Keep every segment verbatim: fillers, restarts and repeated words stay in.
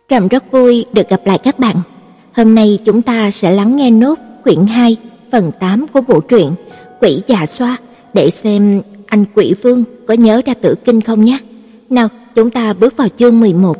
Trâm rất vui được gặp lại các bạn. Hôm nay chúng ta sẽ lắng nghe nốt quyển hai, phần tám của bộ truyện Quỷ Già Xoa để xem anh Quỷ Vương có nhớ ra Tử Kinh không nhé. Nào, chúng ta bước vào chương mười một.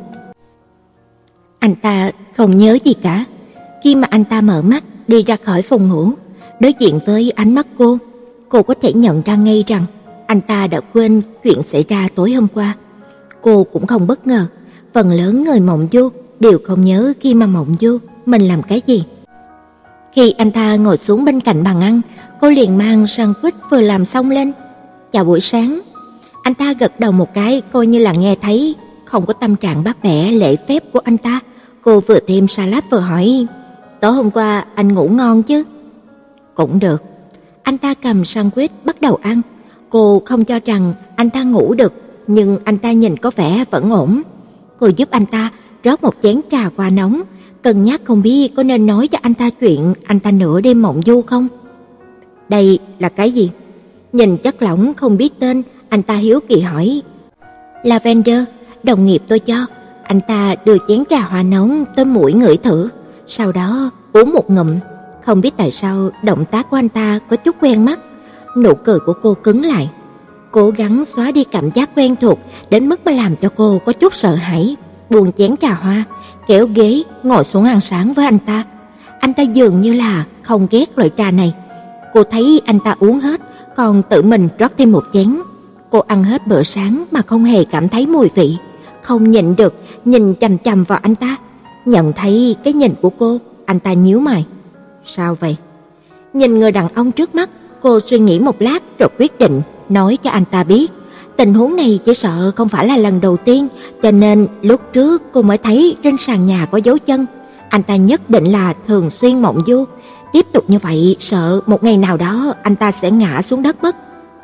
Anh ta không nhớ gì cả. Khi mà anh ta mở mắt đi ra khỏi phòng ngủ, đối diện với ánh mắt cô, cô có thể nhận ra ngay rằng anh ta đã quên chuyện xảy ra tối hôm qua. Cô cũng không bất ngờ, phần lớn người mộng du đều không nhớ khi mà mộng du mình làm cái gì. Khi anh ta ngồi xuống bên cạnh bàn ăn, cô liền mang sandwich vừa làm xong lên. Chào buổi sáng. Anh ta gật đầu một cái coi như là nghe thấy, không có tâm trạng bắt bẻ lễ phép của anh ta. Cô vừa thêm salad vừa hỏi, tối hôm qua anh ngủ ngon chứ? Cũng được. Anh ta cầm sandwich bắt đầu ăn. Cô không cho rằng anh ta ngủ được, nhưng anh ta nhìn có vẻ vẫn ổn. Cô giúp anh ta rót một chén trà qua nóng, cân nhắc không biết có nên nói cho anh ta chuyện anh ta nửa đêm mộng du không. Đây là cái gì? Nhìn chất lỏng không biết tên, anh ta hiếu kỳ hỏi. Lavender, đồng nghiệp tôi cho. Anh ta đưa chén trà hoa nóng tới mũi ngửi thử, sau đó uống một ngụm. Không biết tại sao động tác của anh ta có chút quen mắt. Nụ cười của cô cứng lại, cố gắng xóa đi cảm giác quen thuộc đến mức mà làm cho cô có chút sợ hãi. Buông chén trà hoa, kéo ghế ngồi xuống ăn sáng với anh ta. Anh ta dường như là không ghét loại trà này. Cô thấy anh ta uống hết, còn tự mình rót thêm một chén. Cô ăn hết bữa sáng mà không hề cảm thấy mùi vị, không nhịn được nhìn chằm chằm vào anh ta. Nhận thấy cái nhìn của cô, anh ta nhíu mày. Sao vậy? Nhìn người đàn ông trước mắt, cô suy nghĩ một lát rồi quyết định nói cho anh ta biết. Tình huống này chỉ sợ không phải là lần đầu tiên, cho nên lúc trước cô mới thấy trên sàn nhà có dấu chân. Anh ta nhất định là thường xuyên mộng du. Tiếp tục như vậy sợ một ngày nào đó anh ta sẽ ngã xuống đất mất.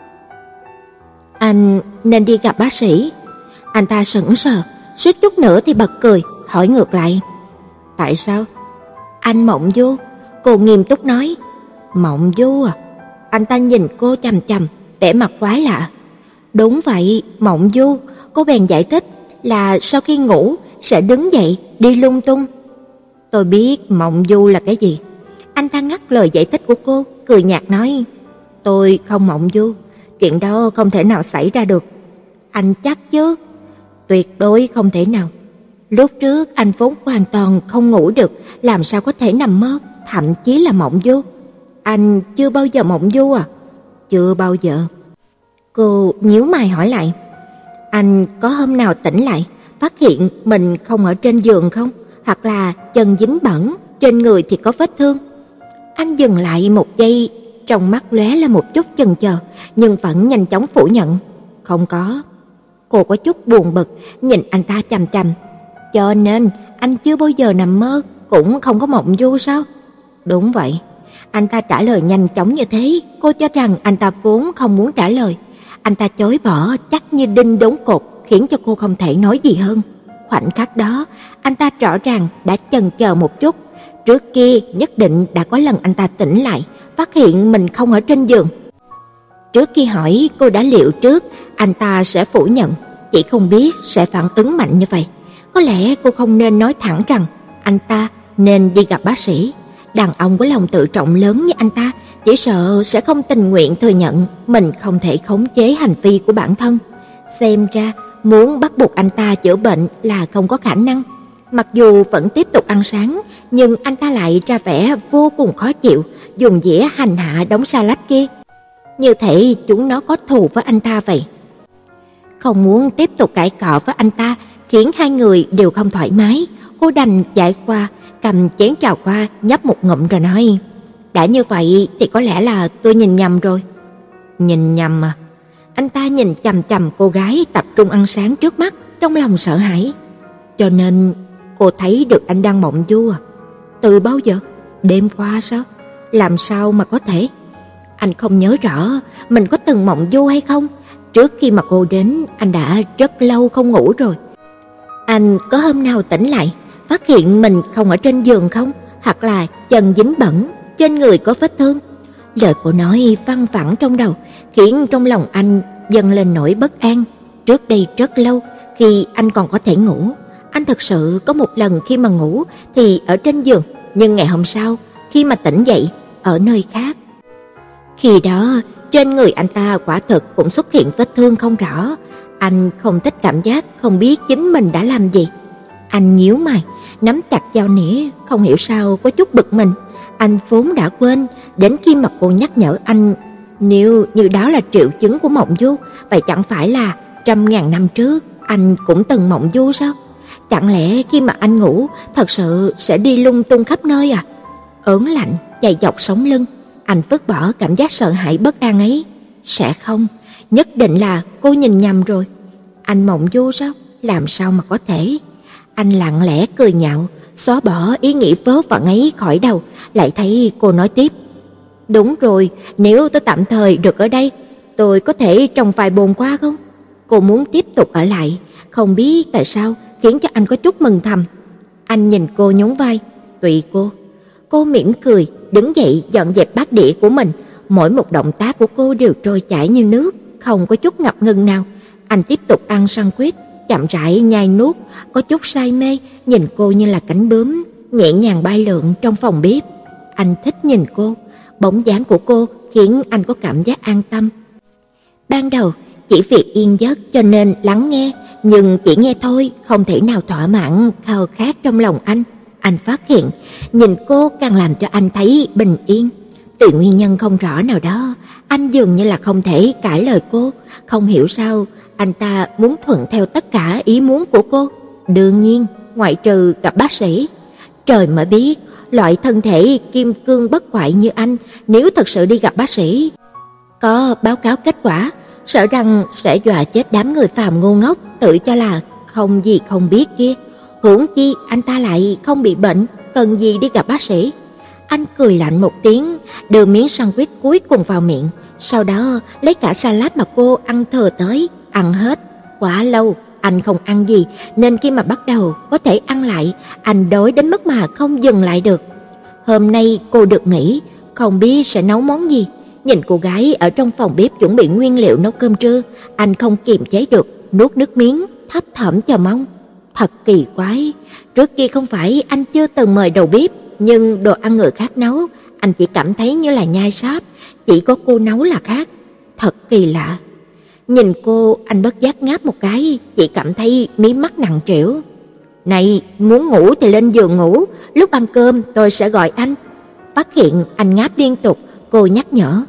Anh nên đi gặp bác sĩ. Anh ta sững sờ, suýt chút nữa thì bật cười, hỏi ngược lại. Tại sao? Anh mộng du. Cô nghiêm túc nói. Mộng du à? Anh ta nhìn cô chằm chằm, vẻ mặt quái lạ. Đúng vậy, mộng du. Cô bèn giải thích là sau khi ngủ sẽ đứng dậy đi lung tung. Tôi biết mộng du là cái gì. Anh ta ngắt lời giải thích của cô, cười nhạt nói. Tôi không mộng du, chuyện đó không thể nào xảy ra được. Anh chắc chứ? Tuyệt đối không thể nào. Lúc trước anh vốn hoàn toàn không ngủ được, làm sao có thể nằm mơ, thậm chí là mộng du. Anh chưa bao giờ mộng du à? Chưa bao giờ. Cô nhíu mày hỏi lại. Anh có hôm nào tỉnh lại phát hiện mình không ở trên giường không? Hoặc là chân dính bẩn, trên người thì có vết thương? Anh dừng lại một giây, trong mắt lóe lên một chút chần chờ, nhưng vẫn nhanh chóng phủ nhận. Không có. Cô có chút buồn bực, nhìn anh ta chằm chằm. Cho nên anh chưa bao giờ nằm mơ, cũng không có mộng du sao? Đúng vậy. Anh ta trả lời nhanh chóng như thế, cô cho rằng anh ta vốn không muốn trả lời. Anh ta chối bỏ chắc như đinh đóng cột, khiến cho cô không thể nói gì hơn. Khoảnh khắc đó, anh ta rõ ràng đã chần chờ một chút. Trước kia nhất định đã có lần anh ta tỉnh lại, phát hiện mình không ở trên giường. Trước khi hỏi, cô đã liệu trước anh ta sẽ phủ nhận, chỉ không biết sẽ phản ứng mạnh như vậy. Có lẽ cô không nên nói thẳng rằng anh ta nên đi gặp bác sĩ. Đàn ông có lòng tự trọng lớn như anh ta chỉ sợ sẽ không tình nguyện thừa nhận mình không thể khống chế hành vi của bản thân. Xem ra muốn bắt buộc anh ta chữa bệnh là không có khả năng. Mặc dù vẫn tiếp tục ăn sáng, nhưng anh ta lại ra vẻ vô cùng khó chịu, dùng dĩa hành hạ đống salad kia. Như thể chúng nó có thù với anh ta vậy. Không muốn tiếp tục cãi cọ với anh ta, khiến hai người đều không thoải mái. Cô đành chạy qua, cầm chén trà qua, nhấp một ngụm rồi nói. Đã như vậy thì có lẽ là tôi nhìn nhầm rồi. Nhìn nhầm à? Anh ta nhìn chằm chằm cô gái tập trung ăn sáng trước mắt, trong lòng sợ hãi. Cho nên cô thấy được anh đang mộng du à? Từ bao giờ? Đêm qua sao? Làm sao mà có thể? Anh không nhớ rõ mình có từng mộng du hay không. Trước khi mà cô đến, anh đã rất lâu không ngủ rồi. Anh có hôm nào tỉnh lại phát hiện mình không ở trên giường không? Hoặc là chân dính bẩn, trên người có vết thương? Lời cô nói văng vẳng trong đầu, khiến trong lòng anh dâng lên nỗi bất an. Trước đây rất lâu, khi anh còn có thể ngủ, anh thật sự có một lần khi mà ngủ thì ở trên giường, nhưng ngày hôm sau khi mà tỉnh dậy ở nơi khác. Khi đó, trên người anh ta quả thực cũng xuất hiện vết thương không rõ. Anh không thích cảm giác không biết chính mình đã làm gì. Anh nhíu mày, nắm chặt dao nĩa, không hiểu sao có chút bực mình. Anh vốn đã quên, đến khi mà cô nhắc nhở anh, nếu như đó là triệu chứng của mộng du, vậy chẳng phải là trăm ngàn năm trước anh cũng từng mộng du sao? Chẳng lẽ khi mà anh ngủ thật sự sẽ đi lung tung khắp nơi à? Ớn lạnh chạy dọc sống lưng, anh vứt bỏ cảm giác sợ hãi bất an ấy. Sẽ không, nhất định là cô nhìn nhầm rồi. Anh mộng du sao? Làm sao mà có thể? Anh lặng lẽ cười nhạo, xóa bỏ ý nghĩ vớ vẩn ấy khỏi đầu, lại thấy cô nói tiếp. Đúng rồi, nếu tôi tạm thời được ở đây, tôi có thể trong vài bồn qua không? Cô muốn tiếp tục ở lại, không biết tại sao khiến cho anh có chút mừng thầm. Anh nhìn cô nhún vai, tùy cô. Cô mỉm cười, đứng dậy dọn dẹp bát đĩa của mình. Mỗi một động tác của cô đều trôi chảy như nước, không có chút ngập ngừng nào. Anh tiếp tục ăn sandwich, chậm rãi nhai nuốt, có chút say mê, nhìn cô như là cánh bướm nhẹ nhàng bay lượn trong phòng bếp. Anh thích nhìn cô, bóng dáng của cô khiến anh có cảm giác an tâm. Ban đầu chỉ vì yên giấc cho nên lắng nghe, nhưng chỉ nghe thôi không thể nào thỏa mãn khao khát trong lòng anh. Anh phát hiện, nhìn cô càng làm cho anh thấy bình yên. Vì nguyên nhân không rõ nào đó, anh dường như là không thể cãi lời cô. Không hiểu sao, anh ta muốn thuận theo tất cả ý muốn của cô. Đương nhiên, ngoại trừ gặp bác sĩ. Trời mới biết, loại thân thể kim cương bất hoại như anh, nếu thật sự đi gặp bác sĩ, có báo cáo kết quả, sợ rằng sẽ dọa chết đám người phàm ngu ngốc tự cho là không gì không biết kia. Huống chi anh ta lại không bị bệnh, cần gì đi gặp bác sĩ. Anh cười lạnh một tiếng, đưa miếng sandwich cuối cùng vào miệng, sau đó lấy cả salad mà cô ăn thừa tới, ăn hết. Quá lâu anh không ăn gì, nên khi mà bắt đầu có thể ăn lại, anh đói đến mức mà không dừng lại được. Hôm nay cô được nghỉ, không biết sẽ nấu món gì. Nhìn cô gái ở trong phòng bếp chuẩn bị nguyên liệu nấu cơm trưa, anh không kiềm chế được, nuốt nước miếng, thấp thỏm chờ mong. Thật kỳ quái, trước kia không phải anh chưa từng mời đầu bếp, nhưng đồ ăn người khác nấu, anh chỉ cảm thấy như là nhai sáp, chỉ có cô nấu là khác. Thật kỳ lạ. Nhìn cô, anh bất giác ngáp một cái, chỉ cảm thấy mí mắt nặng trĩu. Này, muốn ngủ thì lên giường ngủ, lúc ăn cơm tôi sẽ gọi anh. Phát hiện anh ngáp liên tục, cô nhắc nhở.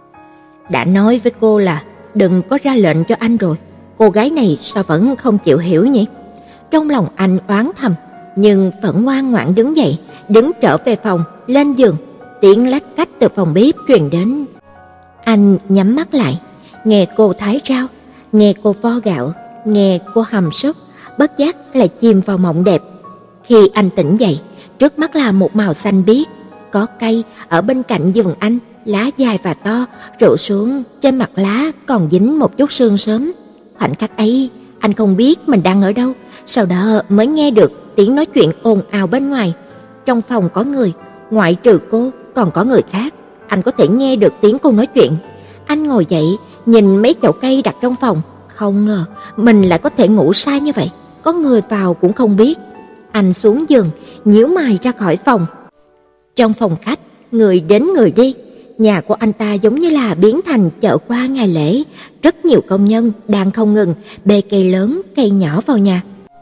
Đã nói với cô là đừng có ra lệnh cho anh rồi, cô gái này sao vẫn không chịu hiểu nhỉ? Trong lòng anh oán thầm, nhưng vẫn ngoan ngoãn đứng dậy, đứng trở về phòng, lên giường. Tiếng lách cách từ phòng bếp truyền đến. Anh nhắm mắt lại, nghe cô thái rau, nghe cô vo gạo, nghe cô hầm súp, bất giác lại chìm vào mộng đẹp. Khi anh tỉnh dậy, trước mắt là một màu xanh biếc, có cây ở bên cạnh giường anh, lá dài và to, rủ xuống, trên mặt lá còn dính một chút sương sớm. Khoảnh khắc ấy, anh không biết mình đang ở đâu, sau đó mới nghe được tiếng nói chuyện ồn ào bên ngoài. Trong phòng có người, ngoại trừ cô còn có người khác, anh có thể nghe được tiếng cô nói chuyện. Anh ngồi dậy, nhìn mấy chậu cây đặt trong phòng, không ngờ mình lại có thể ngủ sai như vậy, có người vào cũng không biết. Anh xuống giường, nhíu mày ra khỏi phòng. Trong phòng khách, người đến người đi, nhà của anh ta giống như là biến thành chợ qua ngày lễ, rất nhiều công nhân đang không ngừng bê cây lớn, cây nhỏ vào nhà.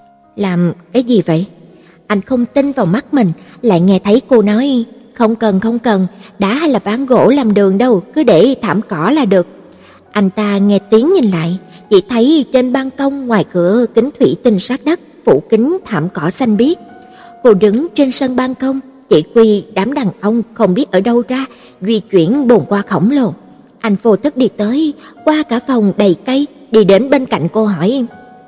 Làm cái gì vậy? Anh không tin vào mắt mình, lại nghe thấy cô nói, không cần không cần, đá hay là ván gỗ làm đường đâu, cứ để thảm cỏ là được. Anh ta nghe tiếng nhìn lại, chỉ thấy trên ban công ngoài cửa kính thủy tinh sát đất phủ kính thảm cỏ xanh biếc. Cô đứng trên sân ban công, chỉ huy đám đàn ông không biết ở đâu ra di chuyển bồn hoa khổng lồ. Anh vô thức đi tới, qua cả phòng đầy cây, đi đến bên cạnh cô hỏi,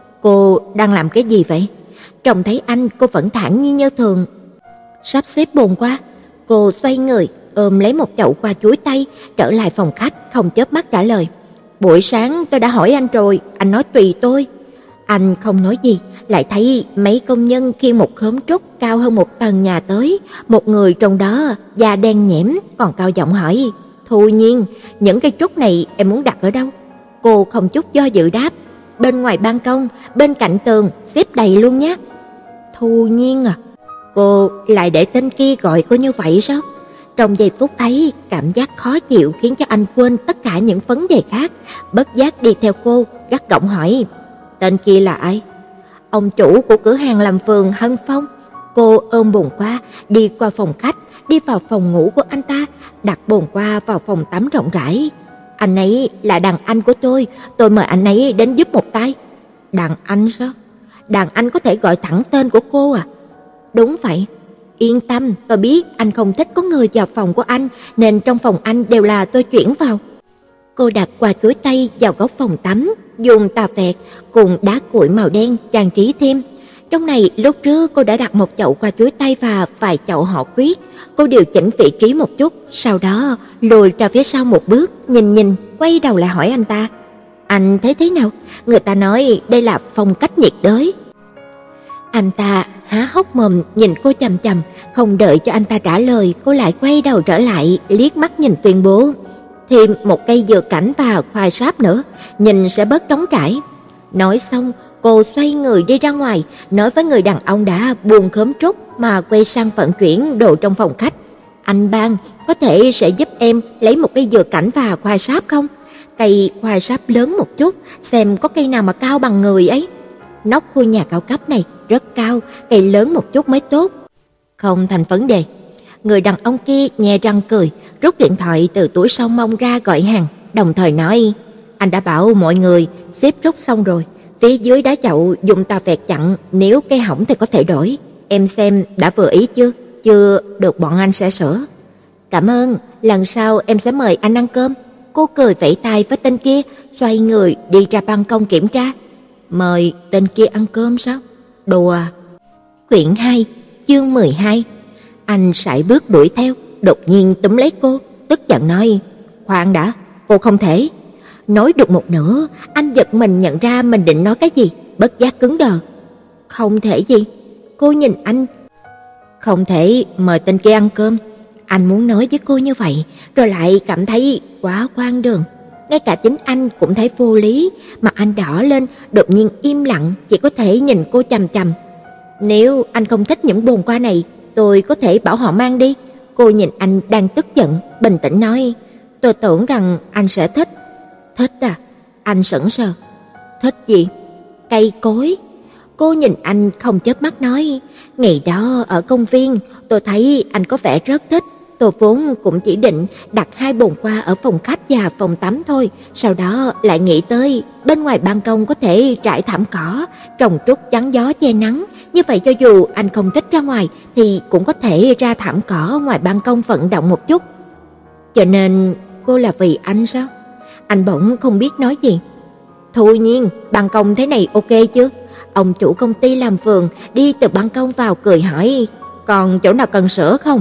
cô đang làm cái gì vậy? Trông thấy anh, cô vẫn thản nhiên như thường. Sắp xếp bồn hoa, cô xoay người, ôm lấy một chậu hoa chuối tây, trở lại phòng khách, không chớp mắt trả lời. Buổi sáng tôi đã hỏi anh rồi, anh nói tùy tôi. Anh không nói gì, lại thấy mấy công nhân khiêng một khóm trúc cao hơn một tầng nhà tới, một người trong đó da đen nhẽm, còn cao giọng hỏi, Thu Nhiên, những cây trúc này em muốn đặt ở đâu? Cô không chút do dự đáp, bên ngoài ban công, bên cạnh tường, xếp đầy luôn nhé. Thu Nhiên à? Cô lại để tên kia gọi cô như vậy sao? Trong giây phút ấy, cảm giác khó chịu khiến cho anh quên tất cả những vấn đề khác, bất giác đi theo cô, gắt gỏng hỏi: "Tên kia là ai?" "Ông chủ của cửa hàng làm vườn Hân Phong." Cô ôm bồn hoa, đi qua phòng khách, đi vào phòng ngủ của anh ta, đặt bồn hoa vào phòng tắm rộng rãi. "Anh ấy là đàn anh của tôi, tôi mời anh ấy đến giúp một tay." "Đàn anh sao? Đàn anh có thể gọi thẳng tên của cô à?" "Đúng vậy." "Yên tâm, tôi biết anh không thích có người vào phòng của anh, nên trong phòng anh đều là tôi chuyển vào." Cô đặt quả chuối tây vào góc phòng tắm, dùng tà vẹt cùng đá cuội màu đen trang trí thêm. Trong này lúc trước cô đã đặt một chậu quả chuối tây và vài chậu họ quyết. Cô điều chỉnh vị trí một chút, sau đó lùi ra phía sau một bước, nhìn nhìn, quay đầu lại hỏi anh ta: "Anh thấy thế nào? Người ta nói đây là phong cách nhiệt đới." Anh ta há hốc mồm nhìn cô chằm chằm, không đợi cho anh ta trả lời, cô lại quay đầu trở lại, liếc mắt nhìn tuyên bố: "Thêm một cây dừa cảnh và khoai sáp nữa, nhìn sẽ bớt trống trải." Nói xong, cô xoay người đi ra ngoài, nói với người đàn ông đã buông khóm trúc mà quay sang vận chuyển đồ trong phòng khách: "Anh Bang, có thể sẽ giúp em lấy một cây dừa cảnh và khoai sáp không? Cây khoai sáp lớn một chút, xem có cây nào mà cao bằng người ấy. Nóc khu nhà cao cấp này rất cao, cây lớn một chút mới tốt." "Không thành vấn đề." Người đàn ông kia nhe răng cười, rút điện thoại từ túi sau mông ra gọi hàng, đồng thời nói: "Anh đã bảo mọi người xếp rút xong rồi, phía dưới đá chậu dùng tà vẹt chặn, nếu cây hỏng thì có thể đổi. Em xem đã vừa ý chưa? Chưa được bọn anh sẽ sửa." "Cảm ơn, lần sau em sẽ mời anh ăn cơm." Cô cười vẫy tay với tên kia, xoay người đi ra ban công kiểm tra. Mời tên kia ăn cơm sao? Đùa à? Quyển hai, chương mười hai. Anh sải bước đuổi theo, đột nhiên túm lấy cô, tức giận nói: "Khoan đã, cô không thể." Nói được một nửa, anh giật mình nhận ra mình định nói cái gì, bất giác cứng đờ. "Không thể gì?" Cô nhìn anh. "Không thể mời tên kia ăn cơm." Anh muốn nói với cô như vậy, rồi lại cảm thấy quá hoang đường. Ngay cả chính anh cũng thấy vô lý, mặt anh đỏ lên, đột nhiên im lặng, chỉ có thể nhìn cô chằm chằm. "Nếu anh không thích những bồn hoa này, tôi có thể bảo họ mang đi." Cô nhìn anh đang tức giận, bình tĩnh nói: "Tôi tưởng rằng anh sẽ thích." "Thích à?" Anh sững sờ. "Thích gì?" "Cây cối." Cô nhìn anh không chớp mắt nói: "Ngày đó ở công viên, tôi thấy anh có vẻ rất thích. Tôi vốn cũng chỉ định đặt hai bồn hoa ở phòng khách và phòng tắm thôi, sau đó lại nghĩ tới bên ngoài ban công có thể trải thảm cỏ, trồng trúc chắn gió che nắng, như vậy cho dù anh không thích ra ngoài thì cũng có thể ra thảm cỏ ngoài ban công vận động một chút." Cho nên cô là vì anh sao? Anh bỗng không biết nói gì. "Thu Nhiên, ban công thế này ok chứ?" Ông chủ công ty làm vườn đi từ ban công vào cười hỏi: "Còn chỗ nào cần sửa không?"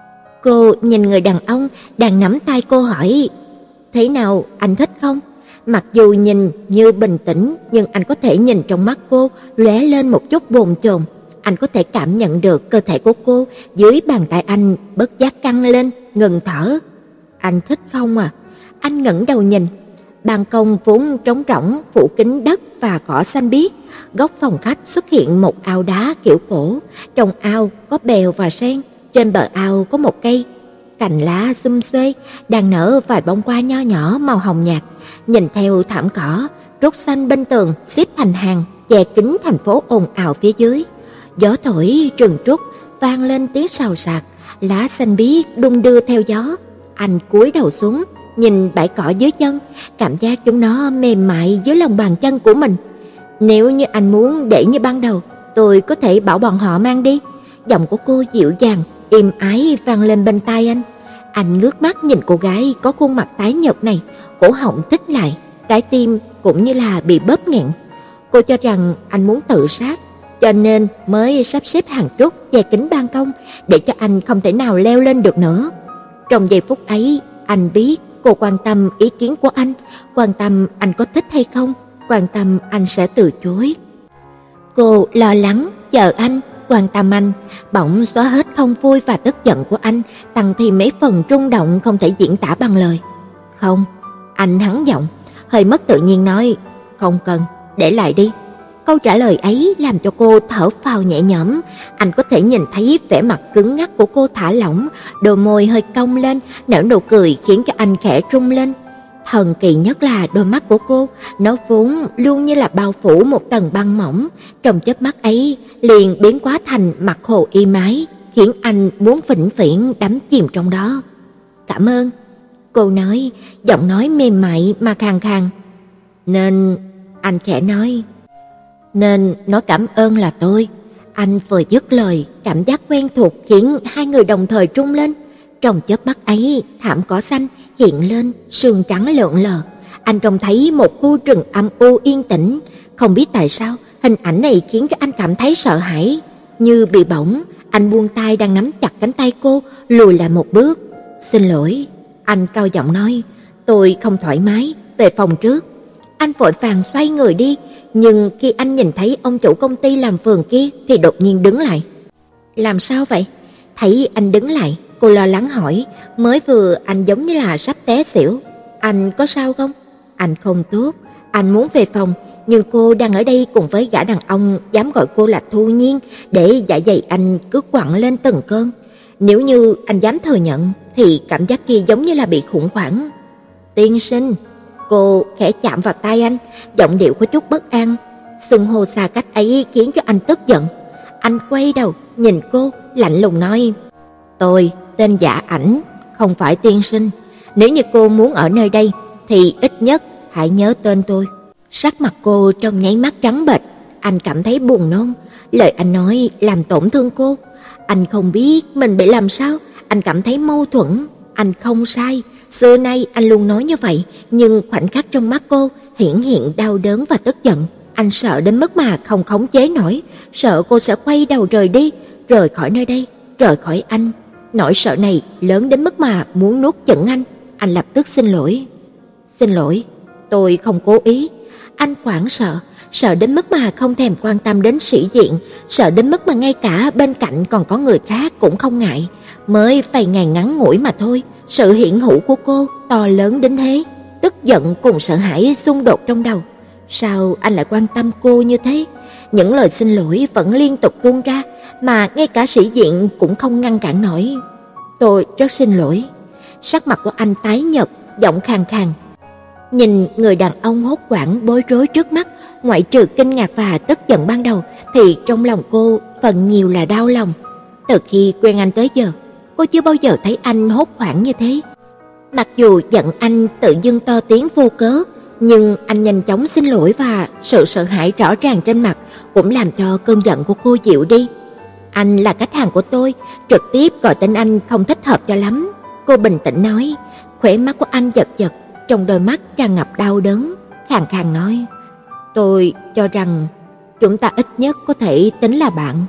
Cô nhìn người đàn ông đang nắm tay cô hỏi: "Thế nào, anh thích không?" Mặc dù nhìn như bình tĩnh, nhưng anh có thể nhìn trong mắt cô lóe lên một chút bồn chồn. Anh có thể cảm nhận được cơ thể của cô dưới bàn tay anh bất giác căng lên, ngừng thở. "Anh thích không à?" Anh ngẩng đầu nhìn. Ban công vốn trống rỗng, phủ kín đất và cỏ xanh biếc. Góc phòng khách xuất hiện một ao đá kiểu cổ, trong ao có bèo và sen. Trên bờ ao có một cây cành lá xum xuê đang nở vài bông hoa nho nhỏ màu hồng nhạt. Nhìn theo thảm cỏ, trúc xanh bên tường xếp thành hàng, che kín thành phố ồn ào phía dưới. Gió thổi rừng trúc vang lên tiếng xào xạc, lá xanh biếc đung đưa theo gió. Anh cúi đầu xuống, nhìn bãi cỏ dưới chân, cảm giác chúng nó mềm mại dưới lòng bàn chân của mình. "Nếu như anh muốn để như ban đầu, tôi có thể bảo bọn họ mang đi." Giọng của cô dịu dàng, êm ái vang lên bên tai anh. Anh ngước mắt nhìn cô gái có khuôn mặt tái nhợt này, cổ họng thít lại, trái tim cũng như là bị bóp nghẹn. Cô cho rằng anh muốn tự sát, cho nên mới sắp xếp hàng trúc che kín ban công để cho anh không thể nào leo lên được nữa. Trong giây phút ấy, anh biết cô quan tâm ý kiến của anh, quan tâm anh có thích hay không, quan tâm anh sẽ từ chối. Cô lo lắng, chờ anh, quan tâm anh, bỗng xóa hết không vui và tức giận của anh, tăng thêm mấy phần rung động không thể diễn tả bằng lời. "Không." Anh hắng giọng, hơi mất tự nhiên nói: "Không cần, để lại đi." Câu trả lời ấy làm cho cô thở phào nhẹ nhõm. Anh có thể nhìn thấy vẻ mặt cứng ngắc của cô thả lỏng, đôi môi hơi cong lên, nở nụ cười khiến cho anh khẽ rung lên. Thần kỳ nhất là đôi mắt của cô, nó vốn luôn như là bao phủ một tầng băng mỏng, trong chớp mắt ấy liền biến hóa thành mặt hồ êm ái, khiến anh muốn vĩnh viễn đắm chìm trong đó. "Cảm ơn." Cô nói, giọng nói mềm mại mà khàn khàn. "Nên..." Anh khẽ nói. "Nên nói cảm ơn là tôi." Anh vừa dứt lời, cảm giác quen thuộc khiến hai người đồng thời rung lên. Trong chớp mắt ấy, thảm cỏ xanh hiện lên, sương trắng lượn lờ. Anh trông thấy một khu rừng âm u yên tĩnh. Không biết tại sao, hình ảnh này khiến cho anh cảm thấy sợ hãi. Như bị bỏng, anh buông tay đang nắm chặt cánh tay cô, lùi lại một bước. "Xin lỗi." Anh cao giọng nói. "Tôi không thoải mái, về phòng trước." Anh vội vàng xoay người đi, nhưng khi anh nhìn thấy ông chủ công ty làm vườn kia thì đột nhiên đứng lại. "Làm sao vậy?" Thấy anh đứng lại, cô lo lắng hỏi, mới vừa anh giống như là sắp té xỉu. "Anh có sao không?" "Anh không tốt, anh muốn về phòng, nhưng cô đang ở đây cùng với gã đàn ông dám gọi cô là Thu Nhiên, để dạ dày anh cứ quặn lên từng cơn. Nếu như anh dám thừa nhận thì cảm giác kia giống như là bị khủng hoảng." "Tiên sinh." Cô khẽ chạm vào tay anh, giọng điệu có chút bất an. Xưng hô xa cách ấy khiến cho anh tức giận. Anh quay đầu nhìn cô, lạnh lùng nói: "Tôi tên Dạ Ảnh, không phải tiên sinh. Nếu như cô muốn ở nơi đây thì ít nhất hãy nhớ tên tôi." Sắc mặt cô trong nháy mắt trắng bệch, anh cảm thấy buồn nôn. Lời anh nói làm tổn thương cô. Anh không biết mình bị làm sao, anh cảm thấy mâu thuẫn. Anh không sai, xưa nay anh luôn nói như vậy, nhưng khoảnh khắc trong mắt cô hiển hiện đau đớn và tức giận. Anh sợ đến mức mà không khống chế nổi, sợ cô sẽ quay đầu rời đi, rời khỏi nơi đây, rời khỏi anh. Nỗi sợ này lớn đến mức mà muốn nuốt chửng anh. Anh lập tức xin lỗi. "Xin lỗi, tôi không cố ý." Anh hoảng sợ, sợ đến mức mà không thèm quan tâm đến sĩ diện, sợ đến mức mà ngay cả bên cạnh còn có người khác cũng không ngại. Mới vài ngày ngắn ngủi mà thôi, sự hiện hữu của cô to lớn đến thế. Tức giận cùng sợ hãi xung đột trong đầu. Sao anh lại quan tâm cô như thế? Những lời xin lỗi vẫn liên tục tuôn ra, mà ngay cả sĩ diện cũng không ngăn cản nổi. "Tôi rất xin lỗi." Sắc mặt của anh tái nhợt, giọng khàn khàn. Nhìn người đàn ông hốt hoảng bối rối trước mắt, ngoại trừ kinh ngạc và tức giận ban đầu thì trong lòng cô phần nhiều là đau lòng. Từ khi quen anh tới giờ, cô chưa bao giờ thấy anh hốt hoảng như thế. Mặc dù giận anh tự dưng to tiếng vô cớ, nhưng anh nhanh chóng xin lỗi và sự sợ hãi rõ ràng trên mặt cũng làm cho cơn giận của cô dịu đi. "Anh là khách hàng của tôi, trực tiếp gọi tên anh không thích hợp cho lắm." Cô bình tĩnh nói. Khóe mắt của anh giật giật, trong đôi mắt tràn ngập đau đớn, khàn khàn nói: "Tôi cho rằng chúng ta ít nhất có thể tính là bạn."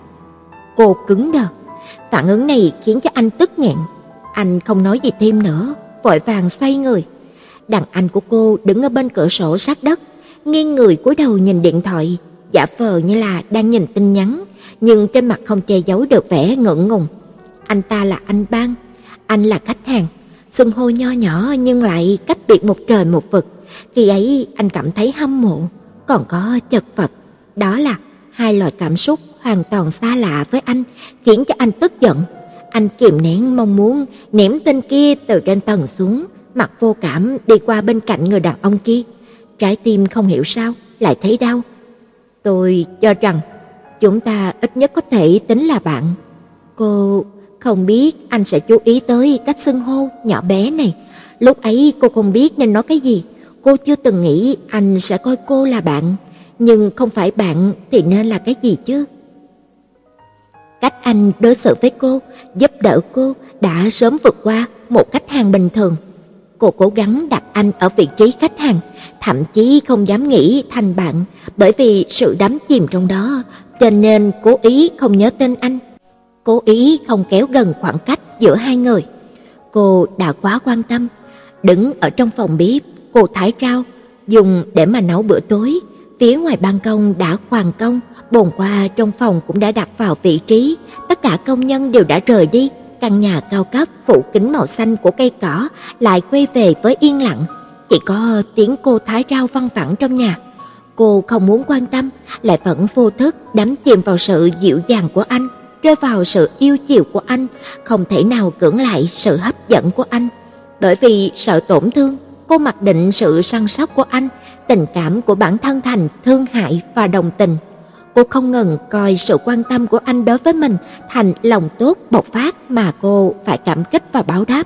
Cô cứng đờ. Phản ứng này khiến cho anh tức nghẹn. Anh không nói gì thêm nữa, vội vàng xoay người. Đàn anh của cô đứng ở bên cửa sổ sát đất, nghiêng người cúi đầu nhìn điện thoại, giả vờ như là đang nhìn tin nhắn, nhưng trên mặt không che giấu được vẻ ngượng ngùng. Anh ta là anh Bang, anh là khách hàng, xưng hô nho nhỏ nhưng lại cách biệt một trời một vực. Khi ấy anh cảm thấy hâm mộ, còn có chật vật. Đó là hai loại cảm xúc hoàn toàn xa lạ với anh, khiến cho anh tức giận. Anh kìm nén mong muốn ném tên kia từ trên tầng xuống, mặt vô cảm đi qua bên cạnh người đàn ông kia. Trái tim không hiểu sao lại thấy đau. "Tôi cho rằng chúng ta ít nhất có thể tính là bạn." Cô không biết anh sẽ chú ý tới cách xưng hô nhỏ bé này. Lúc ấy cô không biết nên nói cái gì. Cô chưa từng nghĩ anh sẽ coi cô là bạn, nhưng không phải bạn thì nên là cái gì chứ? Cách anh đối xử với cô, giúp đỡ cô đã sớm vượt qua một khách hàng bình thường. Cô cố gắng đặt anh ở vị trí khách hàng, thậm chí không dám nghĩ thành bạn, bởi vì sự đắm chìm trong đó, cho nên cố ý không nhớ tên anh, cố ý không kéo gần khoảng cách giữa hai người. Cô đã quá quan tâm. Đứng ở trong phòng bếp, cô thái rau dùng để mà nấu bữa tối. Phía ngoài ban công đã hoàn công, bồn hoa trong phòng cũng đã đặt vào vị trí, tất cả công nhân đều đã rời đi. Căn nhà cao cấp phủ kính màu xanh của cây cỏ lại quay về với yên lặng, chỉ có tiếng cô thái rau văng vẳng trong nhà. Cô không muốn quan tâm, lại vẫn vô thức đắm chìm vào sự dịu dàng của anh, rơi vào sự yêu chiều của anh, không thể nào cưỡng lại sự hấp dẫn của anh. Bởi vì sợ tổn thương, cô mặc định sự săn sóc của anh, tình cảm của bản thân thành thương hại và đồng tình. Cô không ngừng coi sự quan tâm của anh đối với mình thành lòng tốt bộc phát mà cô phải cảm kích và báo đáp.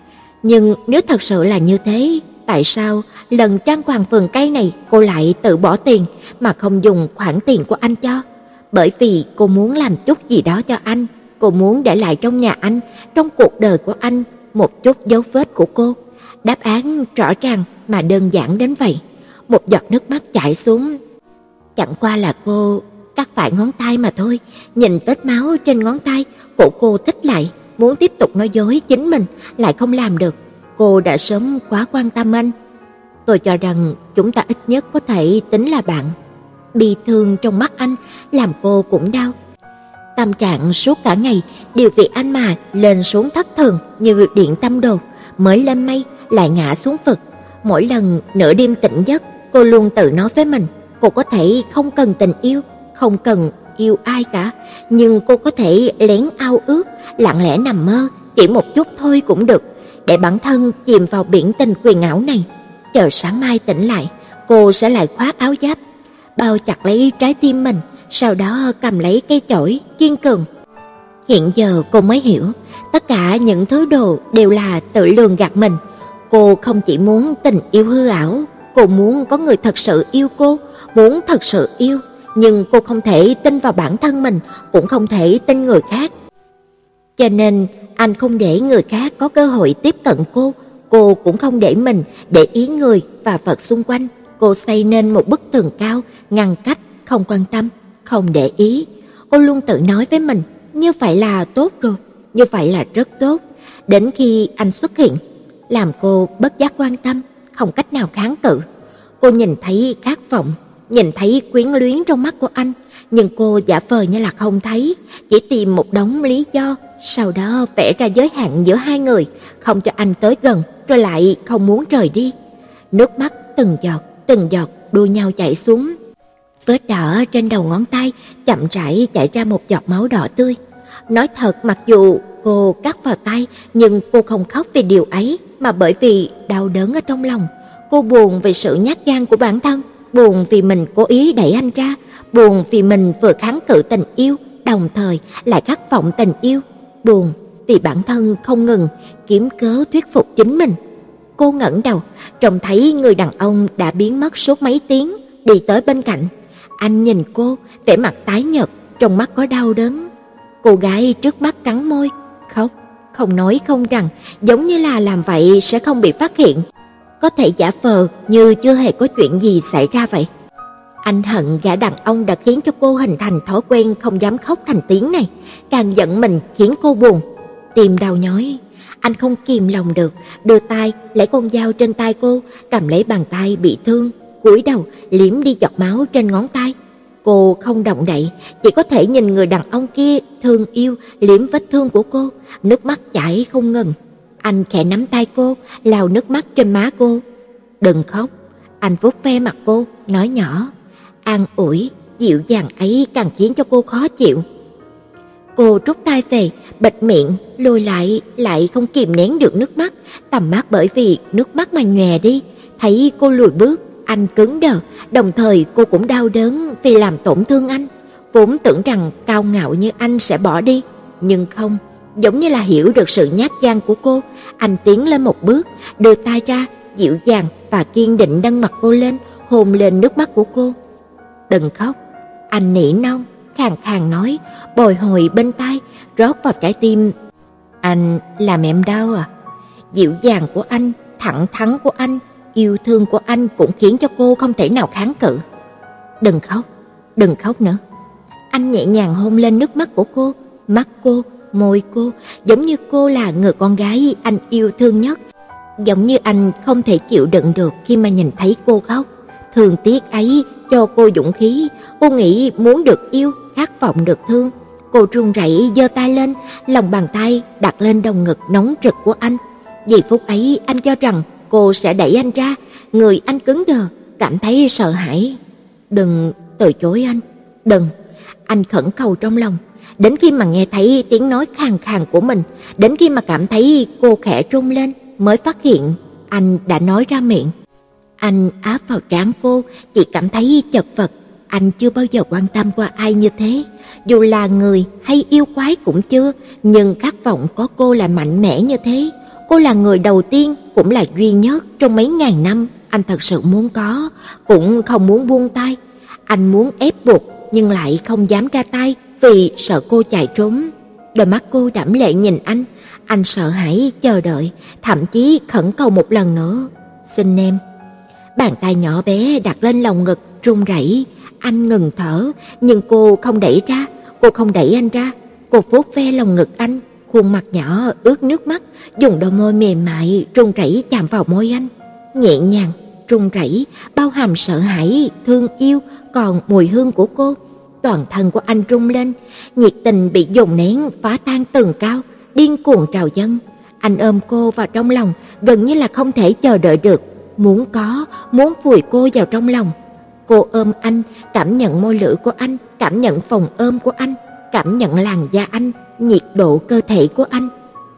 Nhưng nếu thật sự là như thế, tại sao lần trang hoàng vườn cây này cô lại tự bỏ tiền mà không dùng khoản tiền của anh cho? Bởi vì cô muốn làm chút gì đó cho anh, cô muốn để lại trong nhà anh, trong cuộc đời của anh một chút dấu vết của cô. Đáp án rõ ràng mà đơn giản đến vậy. Một giọt nước mắt chảy xuống. Chẳng qua là cô cắt phải ngón tay mà thôi. Nhìn vết máu trên ngón tay, cổ cô thít lại, muốn tiếp tục nói dối chính mình lại không làm được. Cô đã sớm quá quan tâm anh. Tôi cho rằng chúng ta ít nhất có thể tính là bạn. Bi thương trong mắt anh làm cô cũng đau. Tâm trạng suốt cả ngày đều vì anh mà lên xuống thất thường như điện tâm đồ, mới lên mây lại ngã xuống vực. Mỗi lần nửa đêm tỉnh giấc, cô luôn tự nói với mình, cô có thể không cần tình yêu, không cần yêu ai cả, nhưng cô có thể lén ao ước, lặng lẽ nằm mơ, chỉ một chút thôi cũng được, để bản thân chìm vào biển tình quyền ảo này. Chờ sáng mai tỉnh lại, cô sẽ lại khoác áo giáp, bao chặt lấy trái tim mình, sau đó cầm lấy cây chổi kiên cường. Hiện giờ cô mới hiểu, tất cả những thứ đồ đều là tự lường gạt mình. Cô không chỉ muốn tình yêu hư ảo, cô muốn có người thật sự yêu cô, muốn thật sự yêu, nhưng cô không thể tin vào bản thân mình, cũng không thể tin người khác. Cho nên anh không để người khác có cơ hội tiếp cận cô, cô cũng không để mình để ý người và vật xung quanh. Cô xây nên một bức tường cao, ngăn cách, không quan tâm, không để ý. Cô luôn tự nói với mình, như vậy là tốt rồi, như vậy là rất tốt. Đến khi anh xuất hiện, làm cô bất giác quan tâm, không cách nào kháng cự. Cô nhìn thấy khát vọng, nhìn thấy quyến luyến trong mắt của anh, nhưng cô giả vờ như là không thấy, chỉ tìm một đống lý do, sau đó vẽ ra giới hạn giữa hai người, không cho anh tới gần, rồi lại không muốn rời đi. Nước mắt từng giọt, từng giọt đua nhau chảy xuống. Vết đỏ trên đầu ngón tay chậm rãi chảy ra một giọt máu đỏ tươi. Nói thật, mặc dù cô cắt vào tay, nhưng cô không khóc vì điều ấy, mà bởi vì đau đớn ở trong lòng. Cô buồn vì sự nhát gan của bản thân, buồn vì mình cố ý đẩy anh ra, buồn vì mình vừa kháng cự tình yêu, đồng thời lại khát vọng tình yêu, buồn vì bản thân không ngừng kiếm cớ thuyết phục chính mình. Cô ngẩng đầu, trông thấy người đàn ông đã biến mất suốt mấy tiếng, đi tới bên cạnh. Anh nhìn cô, vẻ mặt tái nhợt, trong mắt có đau đớn. Cô gái trước mắt cắn môi, khóc, không nói không rằng, giống như là làm vậy sẽ không bị phát hiện, có thể giả vờ như chưa hề có chuyện gì xảy ra vậy. Anh hận gã đàn ông đã khiến cho cô hình thành thói quen không dám khóc thành tiếng này, càng giận mình khiến cô buồn. Tim đau nhói, anh không kìm lòng được, đưa tay lấy con dao trên tay cô, cầm lấy bàn tay bị thương, cúi đầu liếm đi giọt máu trên ngón tay. Cô không động đậy, chỉ có thể nhìn người đàn ông kia thương yêu liếm vết thương của cô, nước mắt chảy không ngừng. Anh khẽ nắm tay cô, lau nước mắt trên má cô. "Đừng khóc." Anh vuốt ve mặt cô, nói nhỏ. An ủi dịu dàng ấy càng khiến cho cô khó chịu. Cô rút tay về, bịt miệng, lùi lại, lại không kìm nén được nước mắt, tầm mắt bởi vì nước mắt mà nhòe đi. Thấy cô lùi bước, anh cứng đờ, đồng thời cô cũng đau đớn vì làm tổn thương anh. Vốn tưởng rằng cao ngạo như anh sẽ bỏ đi, nhưng không, giống như là hiểu được sự nhát gan của cô, anh tiến lên một bước, đưa tay ra, dịu dàng và kiên định nâng mặt cô lên, hôn lên nước mắt của cô. "Đừng khóc." Anh nỉ non, khàn khàn nói, bồi hồi bên tai, rót vào trái tim. "Anh làm em đau à?" Dịu dàng của anh, thẳng thắn của anh, yêu thương của anh cũng khiến cho cô không thể nào kháng cự. "Đừng khóc, đừng khóc nữa." Anh nhẹ nhàng hôn lên nước mắt của cô, mắt cô, môi cô, giống như cô là người con gái anh yêu thương nhất, giống như anh không thể chịu đựng được khi mà nhìn thấy cô khóc. Thương tiếc ấy cho cô dũng khí, cô nghĩ muốn được yêu, khát vọng được thương. Cô run rẩy giơ tay lên, lòng bàn tay đặt lên đồng ngực nóng rực của anh. Giây phút ấy anh cho rằng cô sẽ đẩy anh ra, người anh cứng đờ, cảm thấy sợ hãi. đừng từ chối anh, đừng. Anh khẩn cầu trong lòng, đến khi mà nghe thấy tiếng nói khàn khàn của mình, đến khi mà cảm thấy cô khẽ rung lên, mới phát hiện anh đã nói ra miệng. Anh áp vào trán cô, chỉ cảm thấy chật vật. Anh chưa bao giờ quan tâm qua ai như thế, dù là người hay yêu quái cũng chưa, nhưng khát vọng có cô là mạnh mẽ như thế. Cô là người đầu tiên, cũng là duy nhất trong mấy ngàn năm anh thật sự muốn có, cũng không muốn buông tay. Anh muốn ép buộc nhưng lại không dám ra tay vì sợ cô chạy trốn. Đôi mắt cô đẫm lệ nhìn anh, anh sợ hãi chờ đợi, thậm chí khẩn cầu một lần nữa, "Xin em." Bàn tay nhỏ bé đặt lên lồng ngực run rẩy. Anh ngừng thở, nhưng cô không đẩy ra, cô không đẩy anh ra. Cô vuốt ve lồng ngực anh, khuôn mặt nhỏ ướt nước mắt, dùng đôi môi mềm mại run rẩy chạm vào môi anh, nhẹ nhàng, run rẩy, bao hàm sợ hãi, thương yêu, còn mùi hương của cô. Toàn thân của anh rung lên, nhiệt tình bị dồn nén phá tan tường cao, điên cuồng trào dâng. Anh ôm cô vào trong lòng, gần như là không thể chờ đợi được, muốn có, muốn vùi cô vào trong lòng. Cô ôm anh, cảm nhận môi lưỡi của anh, cảm nhận phòng ôm của anh, cảm nhận làn da anh, nhiệt độ cơ thể của anh.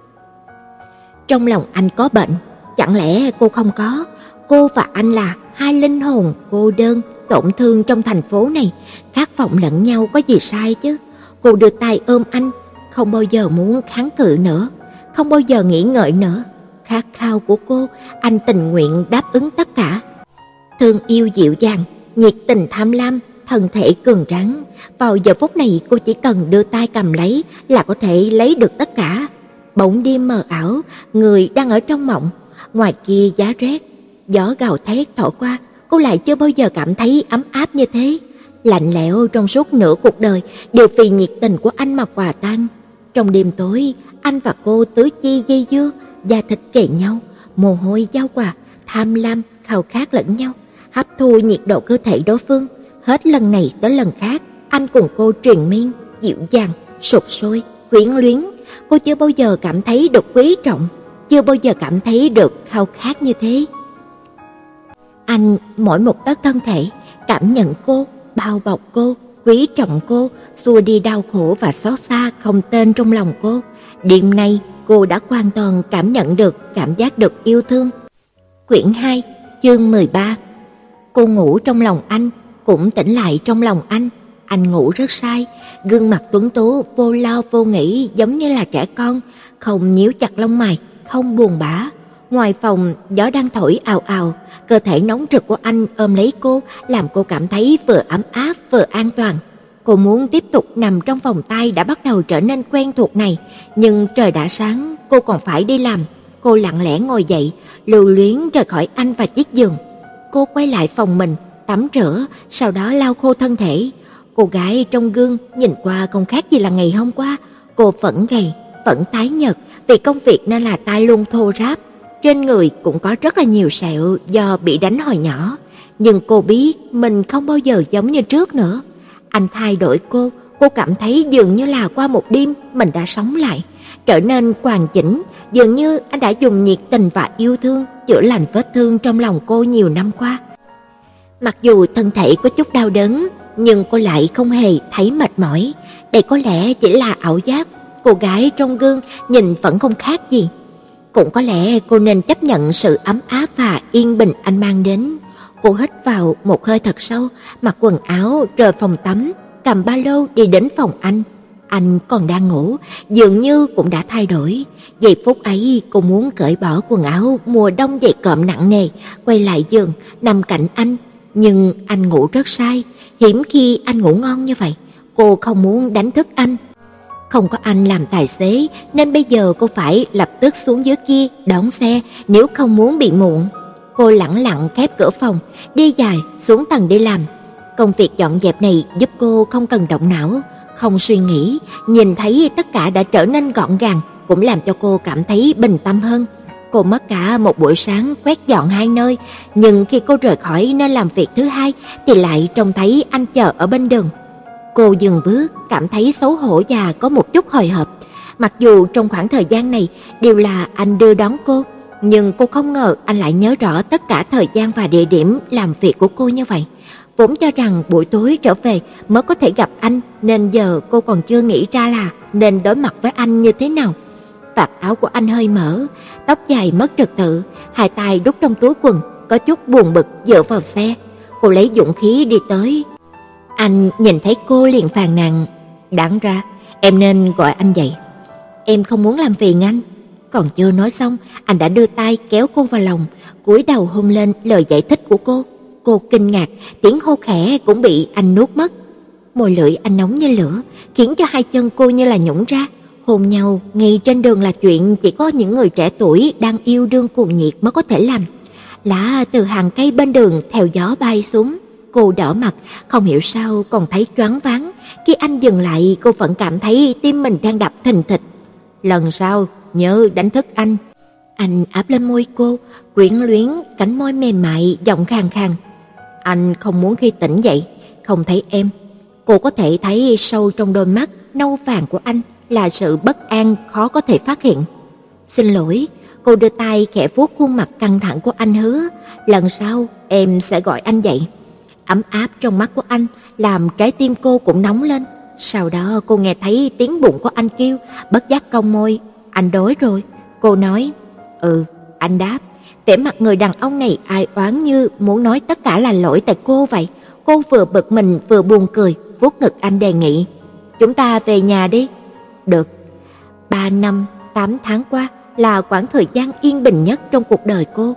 Trong lòng anh có bệnh, chẳng lẽ cô không có? Cô và anh là hai linh hồn cô đơn, tổn thương trong thành phố này, khát vọng lẫn nhau có gì sai chứ? Cô đưa tay ôm anh, không bao giờ muốn kháng cự nữa, không bao giờ nghĩ ngợi nữa. Khát khao của cô, anh tình nguyện đáp ứng tất cả. Thương yêu dịu dàng, nhiệt tình tham lam, thân thể cường tráng. Vào giờ phút này cô chỉ cần đưa tay cầm lấy là có thể lấy được tất cả. Bỗng đêm mờ ảo, người đang ở trong mộng. Ngoài kia giá rét, gió gào thét thổi qua, cô lại chưa bao giờ cảm thấy ấm áp như thế. Lạnh lẽo trong suốt nửa cuộc đời đều vì nhiệt tình của anh mà hòa tan. Trong đêm tối, anh và cô tứ chi dây dưa, da thịt kề nhau, mồ hôi giao hòa, tham lam, khao khát lẫn nhau, hấp thu nhiệt độ cơ thể đối phương. Hết lần này tới lần khác, anh cùng cô triền miên, dịu dàng, sục sôi, quyến luyến. Cô chưa bao giờ cảm thấy được quý trọng, chưa bao giờ cảm thấy được khao khát như thế. Anh mỗi một tấc thân thể, cảm nhận cô, bao bọc cô, quý trọng cô, xua đi đau khổ và xót xa không tên trong lòng cô. Đêm nay, cô đã hoàn toàn cảm nhận được, cảm giác được yêu thương. Quyển hai, chương mười ba. Cô ngủ trong lòng anh, cũng tỉnh lại trong lòng anh. Anh ngủ rất say, gương mặt tuấn tú vô lo vô nghĩ giống như là trẻ con, không nhíu chặt lông mày, không buồn bã. Ngoài phòng, gió đang thổi ào ào, cơ thể nóng rực của anh ôm lấy cô, làm cô cảm thấy vừa ấm áp vừa an toàn. Cô muốn tiếp tục nằm trong vòng tay đã bắt đầu trở nên quen thuộc này, nhưng trời đã sáng, cô còn phải đi làm. Cô lặng lẽ ngồi dậy, lưu luyến rời khỏi anh và chiếc giường. Cô quay lại phòng mình, tắm rửa, sau đó lau khô thân thể. Cô gái trong gương nhìn qua không khác gì là ngày hôm qua. Cô vẫn gầy, vẫn tái nhợt, vì công việc nên là tay luôn thô ráp. Trên người cũng có rất là nhiều sẹo do bị đánh hồi nhỏ. Nhưng cô biết mình không bao giờ giống như trước nữa. Anh thay đổi cô, cô cảm thấy dường như là qua một đêm mình đã sống lại, trở nên hoàn chỉnh, dường như anh đã dùng nhiệt tình và yêu thương chữa lành vết thương trong lòng cô nhiều năm qua. Mặc dù thân thể có chút đau đớn, nhưng cô lại không hề thấy mệt mỏi. Đây có lẽ chỉ là ảo giác, cô gái trong gương nhìn vẫn không khác gì. Cũng có lẽ cô nên chấp nhận sự ấm áp và yên bình anh mang đến. Cô hít vào một hơi thật sâu, mặc quần áo rời phòng tắm, cầm ba lô đi đến phòng anh. Anh còn đang ngủ, dường như cũng đã thay đổi. Giây phút ấy cô muốn cởi bỏ quần áo mùa đông dày cộm nặng nề, quay lại giường, nằm cạnh anh. Nhưng anh ngủ rất say, hiếm khi anh ngủ ngon như vậy. Cô không muốn đánh thức anh. Không có anh làm tài xế nên bây giờ cô phải lập tức xuống dưới kia đón xe nếu không muốn bị muộn. Cô lẳng lặng khép cửa phòng, đi dài xuống tầng đi làm. Công việc dọn dẹp này giúp cô không cần động não, không suy nghĩ, nhìn thấy tất cả đã trở nên gọn gàng cũng làm cho cô cảm thấy bình tâm hơn. Cô mất cả một buổi sáng quét dọn hai nơi, nhưng khi cô rời khỏi nơi làm việc thứ hai thì lại trông thấy anh chờ ở bên đường. Cô dừng bước, cảm thấy xấu hổ và có một chút hồi hộp. Mặc dù trong khoảng thời gian này đều là anh đưa đón cô, nhưng cô không ngờ anh lại nhớ rõ tất cả thời gian và địa điểm làm việc của cô như vậy. vốn cho rằng buổi tối trở về mới có thể gặp anh, nên giờ cô còn chưa nghĩ ra là nên đối mặt với anh như thế nào. Vạt áo của anh hơi mở, tóc dài mất trật tự, hai tay đút trong túi quần, có chút buồn bực dựa vào xe. Cô lấy dũng khí đi tới. Anh nhìn thấy cô liền phàn nàn, đáng ra em nên gọi anh dậy. Em không muốn làm phiền anh. Còn chưa nói xong, anh đã đưa tay kéo cô vào lòng, cúi đầu hôn lên lời giải thích của cô. Cô kinh ngạc, tiếng hô khẽ cũng bị anh nuốt mất. Môi lưỡi anh nóng như lửa, khiến cho hai chân cô như là nhũn ra. Hôn nhau ngay trên đường là chuyện chỉ có những người trẻ tuổi đang yêu đương cuồng nhiệt mới có thể làm. Lá từ hàng cây bên đường theo gió bay xuống. Cô đỏ mặt, không hiểu sao còn thấy choáng váng. Khi anh dừng lại, cô vẫn cảm thấy tim mình đang đập thình thịch. Lần sau nhớ đánh thức anh. Anh áp lên môi cô, quyến luyến cánh môi mềm mại, giọng khàn khàn. Anh không muốn khi tỉnh dậy không thấy em. Cô có thể thấy sâu trong đôi mắt nâu vàng của anh là sự bất an khó có thể phát hiện. Xin lỗi. Cô đưa tay khẽ vuốt khuôn mặt căng thẳng của anh, hứa lần sau em sẽ gọi anh dậy. Ấm áp trong mắt của anh làm trái tim cô cũng nóng lên. Sau đó cô nghe thấy tiếng bụng của anh kêu, bất giác cong môi. Anh đói rồi. Cô nói. Ừ, anh đáp. Vẻ mặt người đàn ông này ai oán như muốn nói tất cả là lỗi tại cô vậy. Cô vừa bực mình vừa buồn cười, vuốt ngực anh đề nghị. Chúng ta về nhà đi. Được. Ba năm, tám tháng qua là quãng thời gian yên bình nhất trong cuộc đời cô.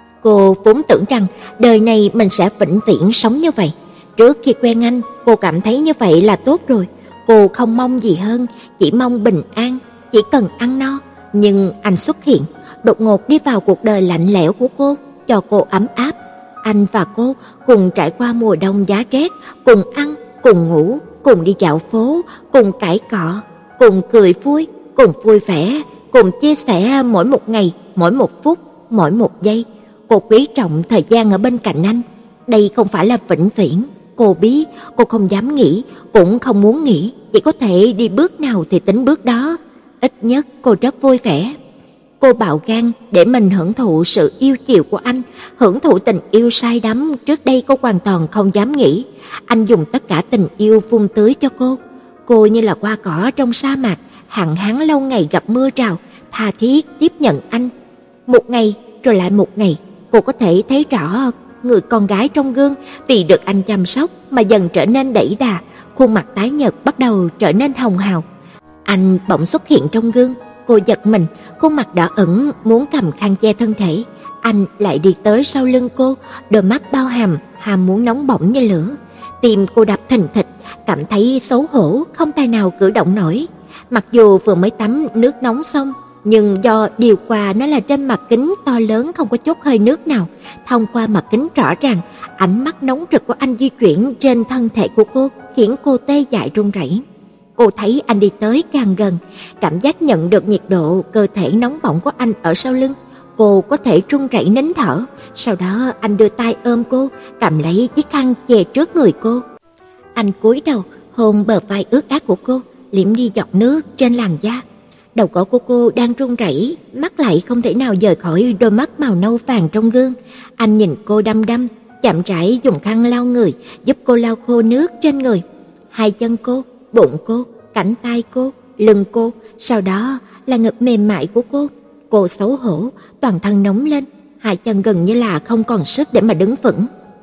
Cô vốn tưởng rằng đời này mình sẽ vĩnh viễn sống như vậy. Trước khi quen anh, cô cảm thấy như vậy là tốt rồi. Cô không mong gì hơn, chỉ mong bình an, chỉ cần ăn no. Nhưng anh xuất hiện, đột ngột đi vào cuộc đời lạnh lẽo của cô, cho cô ấm áp. Anh và cô cùng trải qua mùa đông giá rét, cùng ăn, cùng ngủ, cùng đi dạo phố, cùng cãi cọ, cùng cười vui, cùng vui vẻ, cùng chia sẻ mỗi một ngày, mỗi một phút, mỗi một giây. Cô quý trọng thời gian ở bên cạnh anh. Đây không phải là vĩnh viễn. Cô biết, cô không dám nghĩ, cũng không muốn nghĩ, chỉ có thể đi bước nào thì tính bước đó. Ít nhất cô rất vui vẻ. Cô bạo gan để mình hưởng thụ sự yêu chiều của anh, hưởng thụ tình yêu say đắm trước đây cô hoàn toàn không dám nghĩ. Anh dùng tất cả tình yêu vun tưới cho cô. Cô như là hoa cỏ trong sa mạc, hạn hán lâu ngày gặp mưa rào, tha thiết tiếp nhận anh. Một ngày rồi lại một ngày, cô có thể thấy rõ người con gái trong gương vì được anh chăm sóc mà dần trở nên đẫy đà, khuôn mặt tái nhợt bắt đầu trở nên hồng hào. Anh bỗng xuất hiện trong gương, cô giật mình, khuôn mặt đỏ ửng muốn cầm khăn che thân thể. Anh lại đi tới sau lưng cô, đôi mắt bao hàm ham muốn nóng bỏng như lửa. Tim cô đập thình thịch, cảm thấy xấu hổ không tài nào cử động nổi. Mặc dù vừa mới tắm nước nóng xong, nhưng do điều hòa nó là trên mặt kính to lớn không có chút hơi nước nào, thông qua mặt kính rõ ràng, ánh mắt nóng rực của anh di chuyển trên thân thể của cô, khiến cô tê dại run rẩy. Cô thấy anh đi tới càng gần, cảm giác nhận được nhiệt độ cơ thể nóng bỏng của anh ở sau lưng. Cô có thể run rẩy nín thở. Sau đó anh đưa tay ôm cô, cầm lấy chiếc khăn che trước người cô. Anh cúi đầu hôn bờ vai ướt át của cô, liếm đi giọt nước trên làn da. Đầu cổ của cô đang run rẩy, mắt lại không thể nào rời khỏi đôi mắt màu nâu vàng trong gương. Anh nhìn cô đăm đăm, chậm rãi dùng khăn lau người, giúp cô lau khô nước trên người. Hai chân cô, bụng cô, cánh tay cô, lưng cô, sau đó là ngực mềm mại của cô. Cô xấu hổ, toàn thân nóng lên, hai chân gần như là không còn sức để mà đứng vững.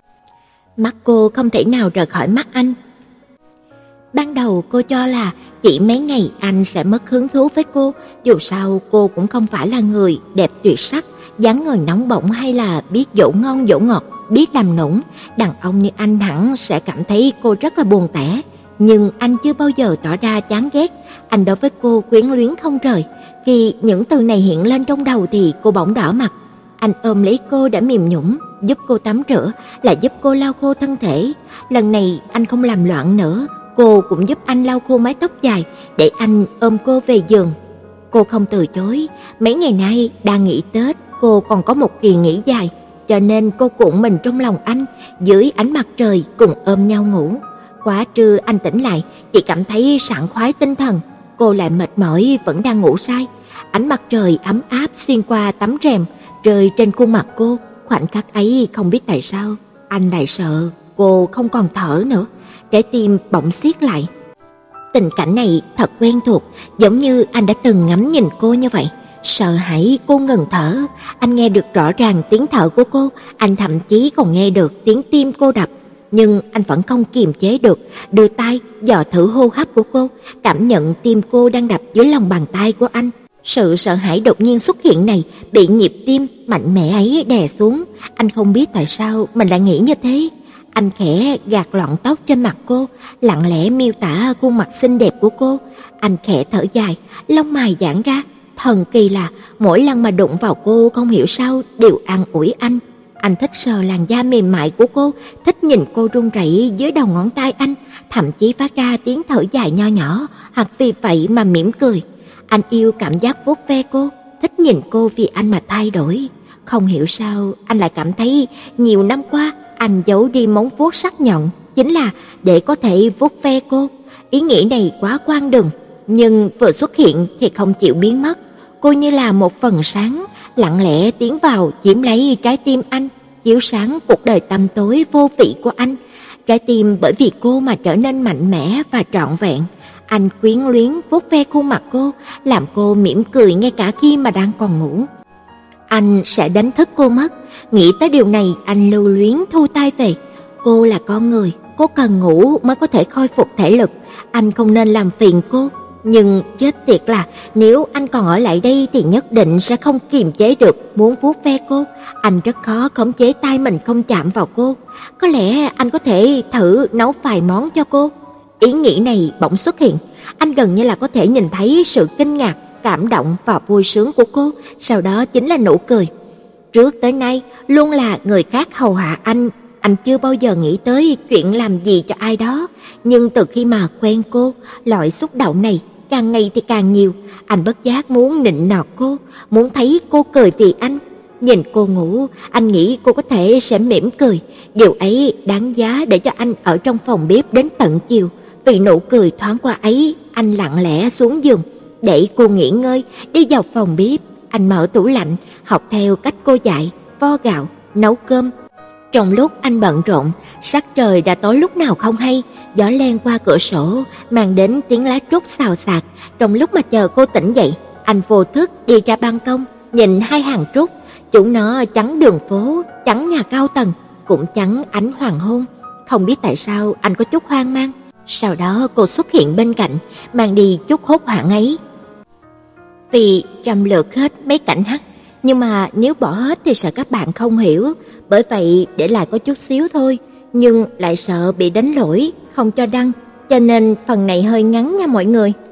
Mắt cô không thể nào rời khỏi mắt anh. Ban đầu cô cho là chỉ mấy ngày anh sẽ mất hứng thú với cô, dù sao cô cũng không phải là người đẹp tuyệt sắc, dáng người nóng bỏng hay là biết dỗ ngon dỗ ngọt, biết làm nũng. Đàn ông như anh hẳn sẽ cảm thấy cô rất là buồn tẻ, nhưng anh chưa bao giờ tỏ ra chán ghét. Anh đối với cô quyến luyến không rời. Khi những từ này hiện lên trong đầu thì cô bỗng đỏ mặt. Anh ôm lấy cô đã mềm nhũn, giúp cô tắm rửa, lại giúp cô lau khô thân thể. Lần này anh không làm loạn nữa, cô cũng giúp anh lau khô mái tóc dài để anh ôm cô về giường. Cô không từ chối, mấy ngày nay đang nghỉ Tết, cô còn có một kỳ nghỉ dài, cho nên cô cuộn mình trong lòng anh, dưới ánh mặt trời cùng ôm nhau ngủ. Quá trưa anh tỉnh lại, chỉ cảm thấy sảng khoái tinh thần. Cô lại mệt mỏi vẫn đang ngủ say. Ánh mặt trời ấm áp xuyên qua tấm rèm rơi trên khuôn mặt cô. Khoảnh khắc ấy không biết tại sao anh lại sợ. cô không còn thở nữa, trái tim bỗng siết lại. Tình cảnh này thật quen thuộc, giống như anh đã từng ngắm nhìn cô như vậy. Sợ hãi cô ngừng thở, anh nghe được rõ ràng tiếng thở của cô, anh thậm chí còn nghe được tiếng tim cô đập. Nhưng anh vẫn không kiềm chế được, đưa tay dò thử hô hấp của cô, cảm nhận tim cô đang đập dưới lòng bàn tay của anh. Sự sợ hãi đột nhiên xuất hiện này bị nhịp tim mạnh mẽ ấy đè xuống, anh không biết tại sao mình lại nghĩ như thế. Anh khẽ gạt lọn tóc trên mặt cô, lặng lẽ miêu tả khuôn mặt xinh đẹp của cô. Anh khẽ thở dài, lông mày giãn ra. Thần kỳ là mỗi lần mà đụng vào cô không hiểu sao đều an ủi anh. Anh thích sờ làn da mềm mại của cô, thích nhìn cô run rẩy dưới đầu ngón tay anh, thậm chí phát ra tiếng thở dài nho nhỏ, hoặc vì vậy mà mỉm cười. Anh yêu cảm giác vuốt ve cô, thích nhìn cô vì anh mà thay đổi. Không hiểu sao anh lại cảm thấy nhiều năm qua anh giấu đi móng vuốt sắc nhọn chính là để có thể vuốt ve cô. Ý nghĩ này quá quang đừng, nhưng vừa xuất hiện thì không chịu biến mất. Cô như là một phần sáng lặng lẽ tiến vào chiếm lấy trái tim anh, chiếu sáng cuộc đời tăm tối vô vị của anh. Trái tim bởi vì cô mà trở nên mạnh mẽ và trọn vẹn. Anh quyến luyến vuốt ve khuôn mặt cô, làm cô mỉm cười ngay cả khi mà đang còn ngủ. Anh sẽ đánh thức cô mất. Nghĩ tới điều này, anh lưu luyến thu tay về. Cô là con người, cô cần ngủ mới có thể khôi phục thể lực. Anh không nên làm phiền cô. Nhưng chết tiệt là nếu anh còn ở lại đây thì nhất định sẽ không kiềm chế được muốn vuốt ve cô. Anh rất khó khống chế tay mình không chạm vào cô. Có lẽ anh có thể thử nấu vài món cho cô. Ý nghĩ này bỗng xuất hiện. Anh gần như là có thể nhìn thấy sự kinh ngạc, cảm động và vui sướng của cô, sau đó chính là nụ cười. Trước tới nay luôn là người khác hầu hạ anh, anh chưa bao giờ nghĩ tới chuyện làm gì cho ai đó, nhưng từ khi mà quen cô, loại xúc động này càng ngày thì càng nhiều. Anh bất giác muốn nịnh nọt cô, muốn thấy cô cười vì anh. Nhìn cô ngủ, anh nghĩ cô có thể sẽ mỉm cười. Điều ấy đáng giá để cho anh ở trong phòng bếp đến tận chiều. Vì nụ cười thoáng qua ấy, anh lặng lẽ xuống giường để cô nghỉ ngơi, đi vào phòng bếp. Anh mở tủ lạnh, học theo cách cô dạy, vo gạo, nấu cơm. Trong lúc anh bận rộn, sắc trời đã tối lúc nào không hay, gió len qua cửa sổ mang đến tiếng lá trúc xào xạc. Trong lúc mà chờ cô tỉnh dậy, anh vô thức đi ra ban công, nhìn hai hàng trúc, chúng nó chắn đường phố, chắn nhà cao tầng, cũng chắn ánh hoàng hôn. Không biết tại sao anh có chút hoang mang. Sau đó cô xuất hiện bên cạnh, mang đi chút hốt hoảng ấy. Vì trầm lược hết mấy cảnh hắc, nhưng mà nếu bỏ hết thì sợ các bạn không hiểu, bởi vậy để lại có chút xíu thôi, nhưng lại sợ bị đánh lỗi, không cho đăng, cho nên phần này hơi ngắn nha mọi người.